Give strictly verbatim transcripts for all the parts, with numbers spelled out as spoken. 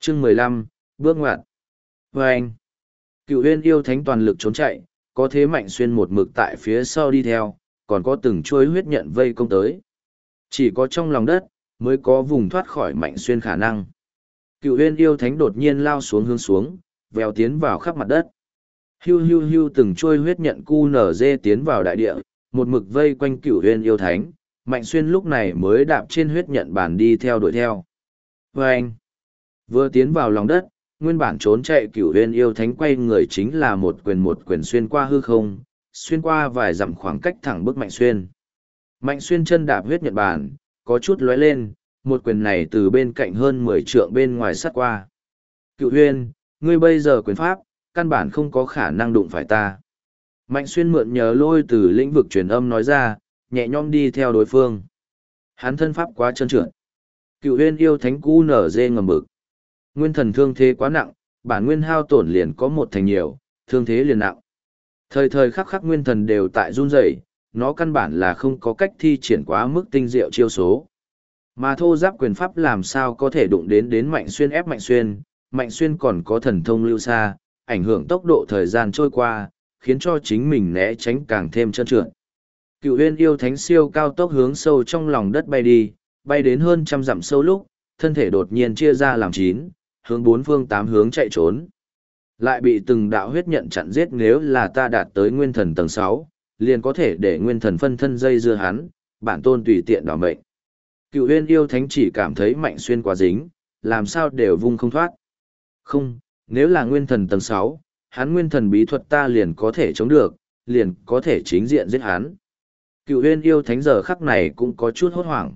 Chương mười lăm, bước ngoặt. Và anh, cựu huyên yêu thánh toàn lực trốn chạy, có thế Mạnh Xuyên một mực tại phía sau đi theo, còn có từng chuôi huyết nhận vây công tới. Chỉ có trong lòng đất, mới có vùng thoát khỏi Mạnh Xuyên khả năng. Cựu huyên yêu thánh đột nhiên lao xuống hướng xuống, vèo tiến vào khắp mặt đất. Hiu hiu hiu từng chuôi huyết nhận cu nở dê tiến vào đại địa, một mực vây quanh cựu huyên yêu thánh. Mạnh Xuyên lúc này mới đạp trên huyết nhận bàn đi theo đuổi theo. Và anh, vừa tiến vào lòng đất, nguyên bản trốn chạy cửu huyên yêu thánh quay người chính là một quyền một quyền xuyên qua hư không, xuyên qua vài dặm khoảng cách thẳng bức Mạnh Xuyên. Mạnh Xuyên chân đạp huyết nhật bản, có chút lóe lên, một quyền này từ bên cạnh hơn mười trượng bên ngoài sát qua. Cửu huyên, ngươi bây giờ quyền pháp, căn bản không có khả năng đụng phải ta. Mạnh Xuyên mượn nhờ lôi từ lĩnh vực truyền âm nói ra, nhẹ nhõm đi theo đối phương. Hắn thân pháp quá trơn trượt. Cửu huyên yêu thánh cu nở dê ngầm bực. Nguyên thần thương thế quá nặng, bản nguyên hao tổn liền có một thành nhiều, thương thế liền nặng. Thời thời khắc khắc nguyên thần đều tại run rẩy, nó căn bản là không có cách thi triển quá mức tinh diệu chiêu số. Mà thô giáp quyền pháp làm sao có thể đụng đến đến Mạnh Xuyên ép Mạnh Xuyên, Mạnh Xuyên còn có thần thông lưu xa, ảnh hưởng tốc độ thời gian trôi qua, khiến cho chính mình né tránh càng thêm trơn trượt. Cựu huyên yêu thánh siêu cao tốc hướng sâu trong lòng đất bay đi, bay đến hơn trăm dặm sâu lúc, thân thể đột nhiên chia ra làm chín, hướng bốn phương tám hướng chạy trốn. Lại bị từng đạo huyết nhận chặn giết, nếu là ta đạt tới nguyên thần tầng sáu, liền có thể để nguyên thần phân thân dây dưa hắn, bản tôn tùy tiện đảo mệnh. Cựu huyên yêu thánh chỉ cảm thấy Mạnh Xuyên quá dính, làm sao đều vung không thoát. Không, nếu là nguyên thần tầng sáu, hắn nguyên thần bí thuật ta liền có thể chống được, liền có thể chính diện giết hắn. Cựu huyên yêu thánh giờ khắc này cũng có chút hốt hoảng.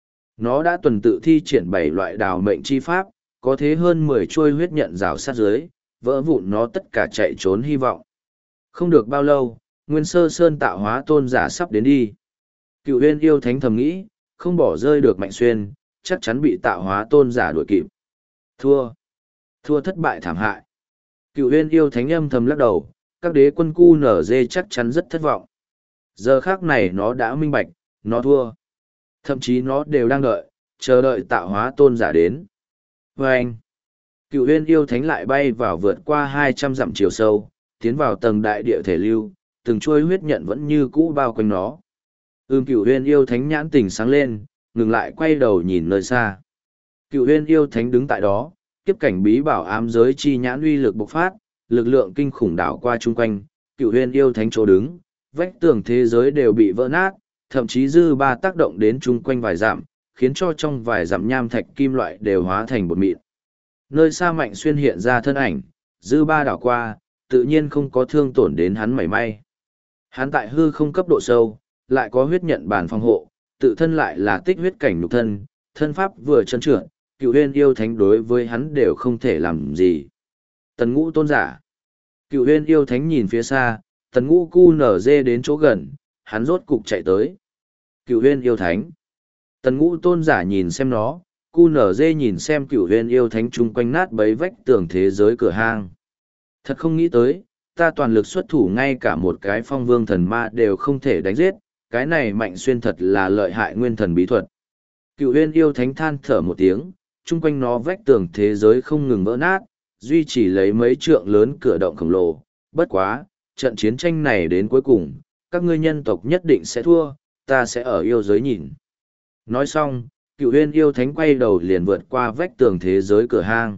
Nó đã tuần tự thi triển bảy loại đào mệnh chi pháp, có thế hơn mười chuôi huyết nhận rào sát dưới, vỡ vụn nó tất cả chạy trốn hy vọng. Không được bao lâu, Nguyên Sơ Sơn tạo hóa tôn giả sắp đến đi. Cựu huyên yêu thánh thầm nghĩ, không bỏ rơi được Mạnh Xuyên, chắc chắn bị tạo hóa tôn giả đuổi kịp. Thua. Thua thất bại thảm hại. Cựu huyên yêu thánh âm thầm lắc đầu, các đế quân cu nở dê chắc chắn rất thất vọng. Giờ khác này nó đã minh bạch, nó thua. Thậm chí nó đều đang đợi, chờ đợi tạo hóa tôn giả đến. Và anh, cựu huyên yêu thánh lại bay vào vượt qua hai trăm dặm chiều sâu, tiến vào tầng đại địa thể lưu, từng chuôi huyết nhận vẫn như cũ bao quanh nó. Ưm cựu huyên yêu thánh nhãn tỉnh sáng lên, ngừng lại quay đầu nhìn nơi xa. Cựu huyên yêu thánh đứng tại đó, kiếp cảnh bí bảo ám giới chi nhãn uy lực bộc phát, lực lượng kinh khủng đảo qua chung quanh, cựu huyên yêu thánh chỗ đứng, vách tường thế giới đều bị vỡ nát, thậm chí dư ba tác động đến chung quanh vài dặm, khiến cho trong vài dặm nham thạch kim loại đều hóa thành bột mịn. Nơi xa Mạnh Xuyên hiện ra thân ảnh, dư ba đảo qua, tự nhiên không có thương tổn đến hắn mảy may. Hắn tại hư không cấp độ sâu, lại có huyết nhận bản phòng hộ, tự thân lại là tích huyết cảnh nhục thân, thân pháp vừa chân trượt, cựu huyên yêu thánh đối với hắn đều không thể làm gì. Tần Ngũ tôn giả. Cựu huyên yêu thánh nhìn phía xa, Tần Ngũ cu nở dê đến chỗ gần, hắn rốt cục chạy tới. Cựu huyên yêu thánh. Tần Ngũ tôn giả nhìn xem nó, cu nở dê nhìn xem cựu huyên yêu thánh chung quanh nát bấy vách tường thế giới cửa hang. Thật không nghĩ tới, ta toàn lực xuất thủ ngay cả một cái phong vương thần ma đều không thể đánh giết, cái này Mạnh Xuyên thật là lợi hại nguyên thần bí thuật. Cựu huyên yêu thánh than thở một tiếng, chung quanh nó vách tường thế giới không ngừng vỡ nát, duy chỉ lấy mấy trượng lớn cửa động khổng lồ. Bất quá, trận chiến tranh này đến cuối cùng, các ngươi nhân tộc nhất định sẽ thua, ta sẽ ở yêu giới nhìn. Nói xong, cựu huyên yêu thánh quay đầu liền vượt qua vách tường thế giới cửa hang.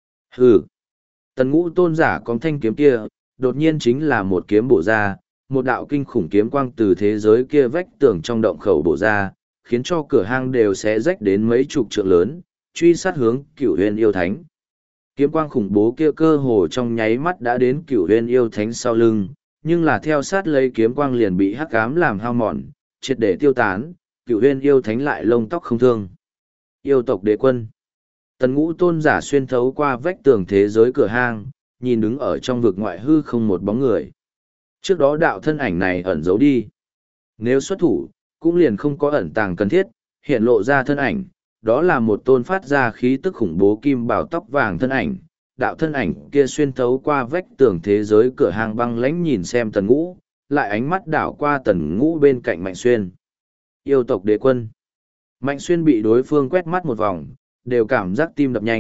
Hừ! Tần Ngũ tôn giả có thanh kiếm kia, đột nhiên chính là một kiếm bổ ra, một đạo kinh khủng kiếm quang từ thế giới kia vách tường trong động khẩu bổ ra, khiến cho cửa hang đều xé rách đến mấy chục trượng lớn, truy sát hướng cửu huyền yêu thánh. Kiếm quang khủng bố kia cơ hồ trong nháy mắt đã đến cửu huyền yêu thánh sau lưng, nhưng là theo sát lấy kiếm quang liền bị hắc ám làm hao mòn, triệt để tiêu tán, cửu huyền yêu thánh lại lông tóc không thương. Yêu tộc đế quân. Tần Ngũ tôn giả xuyên thấu qua vách tường thế giới cửa hang, nhìn đứng ở trong vực ngoại hư không một bóng người. Trước đó đạo thân ảnh này ẩn giấu đi. Nếu xuất thủ, cũng liền không có ẩn tàng cần thiết, hiện lộ ra thân ảnh, đó là một tôn phát ra khí tức khủng bố kim bảo tóc vàng thân ảnh. Đạo thân ảnh kia xuyên thấu qua vách tường thế giới cửa hàng băng lãnh nhìn xem Tần Ngũ, lại ánh mắt đảo qua Tần Ngũ bên cạnh Mạnh Xuyên. Yêu tộc đế quân. Mạnh Xuyên bị đối phương quét mắt một vòng, đều cảm giác tim đập nhanh,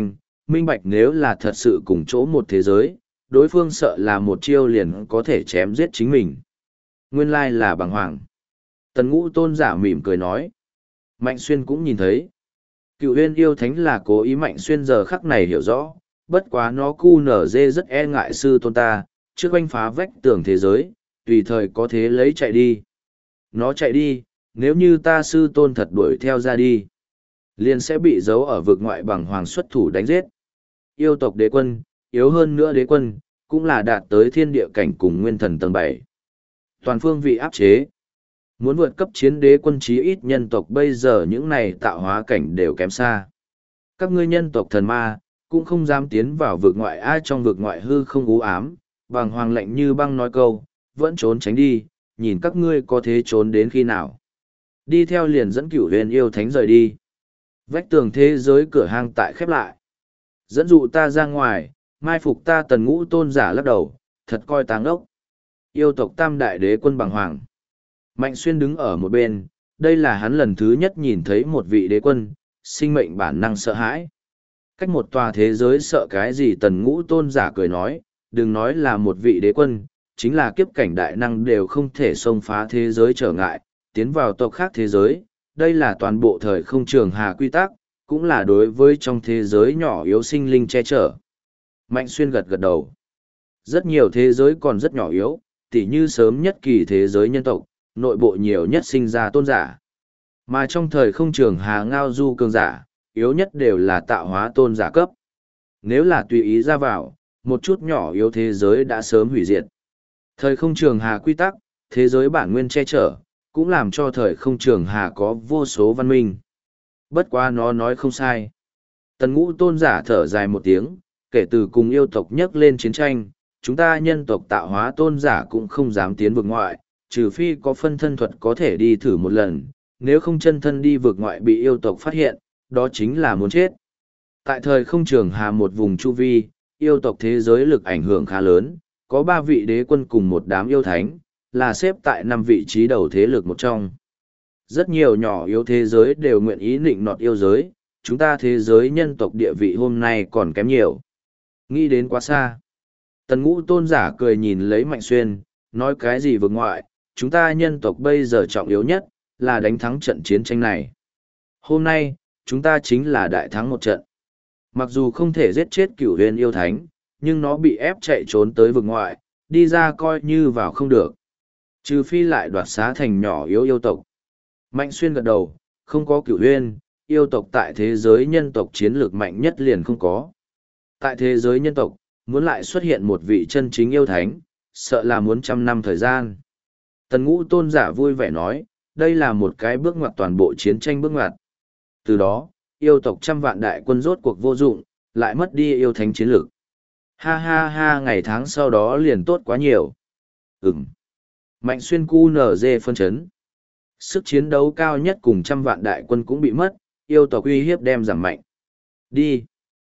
Minh bạch nếu là thật sự cùng chỗ một thế giới, đối phương sợ là một chiêu liền có thể chém giết chính mình. Nguyên lai là bằng hoàng. Tần ngũ tôn giả mỉm cười nói. Mạnh xuyên cũng nhìn thấy. Cựu huyên yêu thánh là cố ý Mạnh xuyên giờ khắc này hiểu rõ, bất quá nó cu nở dê rất e ngại sư tôn ta, trước oanh phá vách tường thế giới, tùy thời có thế lấy chạy đi. Nó chạy đi, nếu như ta sư tôn thật đuổi theo ra đi, liền sẽ bị giấu ở vực ngoại bằng hoàng xuất thủ đánh giết. Yêu tộc đế quân, yếu hơn nữa đế quân, cũng là đạt tới thiên địa cảnh cùng nguyên thần tầng bảy. Toàn phương vị áp chế. Muốn vượt cấp chiến đế quân chí ít nhân tộc bây giờ những này tạo hóa cảnh đều kém xa. Các ngươi nhân tộc thần ma, cũng không dám tiến vào vực ngoại ai trong vực ngoại hư không u ám, bằng hoàng lạnh như băng nói câu, vẫn trốn tránh đi, nhìn các ngươi có thế trốn đến khi nào. Đi theo liền dẫn cửu huyền yêu thánh rời đi. Vách tường thế giới cửa hang tại khép lại. Dẫn dụ ta ra ngoài, mai phục ta tần ngũ tôn giả lắc đầu, thật coi táng ốc. Yêu tộc tam đại đế quân bằng hoàng. Mạnh xuyên đứng ở một bên, đây là hắn lần thứ nhất nhìn thấy một vị đế quân, sinh mệnh bản năng sợ hãi. Cách một tòa thế giới sợ cái gì tần ngũ tôn giả cười nói, đừng nói là một vị đế quân, chính là kiếp cảnh đại năng đều không thể xông phá thế giới trở ngại, tiến vào tộc khác thế giới, đây là toàn bộ thời không trường hà quy tắc, cũng là đối với trong thế giới nhỏ yếu sinh linh che chở. Mạnh xuyên gật gật đầu. Rất nhiều thế giới còn rất nhỏ yếu, tỉ như sớm nhất kỳ thế giới nhân tộc, nội bộ nhiều nhất sinh ra tôn giả. Mà trong thời không trường hà ngao du cường giả, yếu nhất đều là tạo hóa tôn giả cấp. Nếu là tùy ý ra vào, một chút nhỏ yếu thế giới đã sớm hủy diệt. Thời không trường hà quy tắc, thế giới bản nguyên che chở, cũng làm cho thời không trường hà có vô số văn minh. Bất quá nó nói không sai. Tần ngũ tôn giả thở dài một tiếng, kể từ cùng yêu tộc nhắc lên chiến tranh, chúng ta nhân tộc tạo hóa tôn giả cũng không dám tiến vực ngoại, trừ phi có phân thân thuật có thể đi thử một lần, nếu không chân thân đi vực ngoại bị yêu tộc phát hiện, đó chính là muốn chết. Tại thời không trường hà một vùng chu vi, yêu tộc thế giới lực ảnh hưởng khá lớn, có ba vị đế quân cùng một đám yêu thánh, là xếp tại năm vị trí đầu thế lực một trong. Rất nhiều nhỏ yếu thế giới đều nguyện ý nịnh nọt yêu giới, chúng ta thế giới nhân tộc địa vị hôm nay còn kém nhiều. Nghĩ đến quá xa. Tần ngũ tôn giả cười nhìn lấy Mạnh Xuyên, nói cái gì vực ngoại, chúng ta nhân tộc bây giờ trọng yếu nhất, là đánh thắng trận chiến tranh này. Hôm nay, chúng ta chính là đại thắng một trận. Mặc dù không thể giết chết cửu huyền yêu thánh, nhưng nó bị ép chạy trốn tới vực ngoại, đi ra coi như vào không được. Trừ phi lại đoạt xá thành nhỏ yếu yêu tộc. Mạnh Xuyên gật đầu, không có cửu huyền, yêu tộc tại thế giới nhân tộc chiến lược mạnh nhất liền không có. Tại thế giới nhân tộc, muốn lại xuất hiện một vị chân chính yêu thánh, sợ là muốn trăm năm thời gian. Tần ngũ tôn giả vui vẻ nói, đây là một cái bước ngoặt toàn bộ chiến tranh bước ngoặt. Từ đó, yêu tộc trăm vạn đại quân rốt cuộc vô dụng, lại mất đi yêu thánh chiến lược. Ha ha ha ngày tháng sau đó liền tốt quá nhiều. Ừm. Mạnh Xuyên cu nở dê phân chấn. Sức chiến đấu cao nhất cùng trăm vạn đại quân cũng bị mất, yêu tộc uy hiếp đem giảm mạnh. Đi.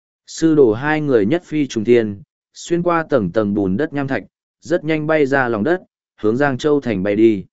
Sư đồ hai người nhất phi trùng thiên, xuyên qua tầng tầng bùn đất nham thạch, rất nhanh bay ra lòng đất, hướng Giang Châu thành bay đi.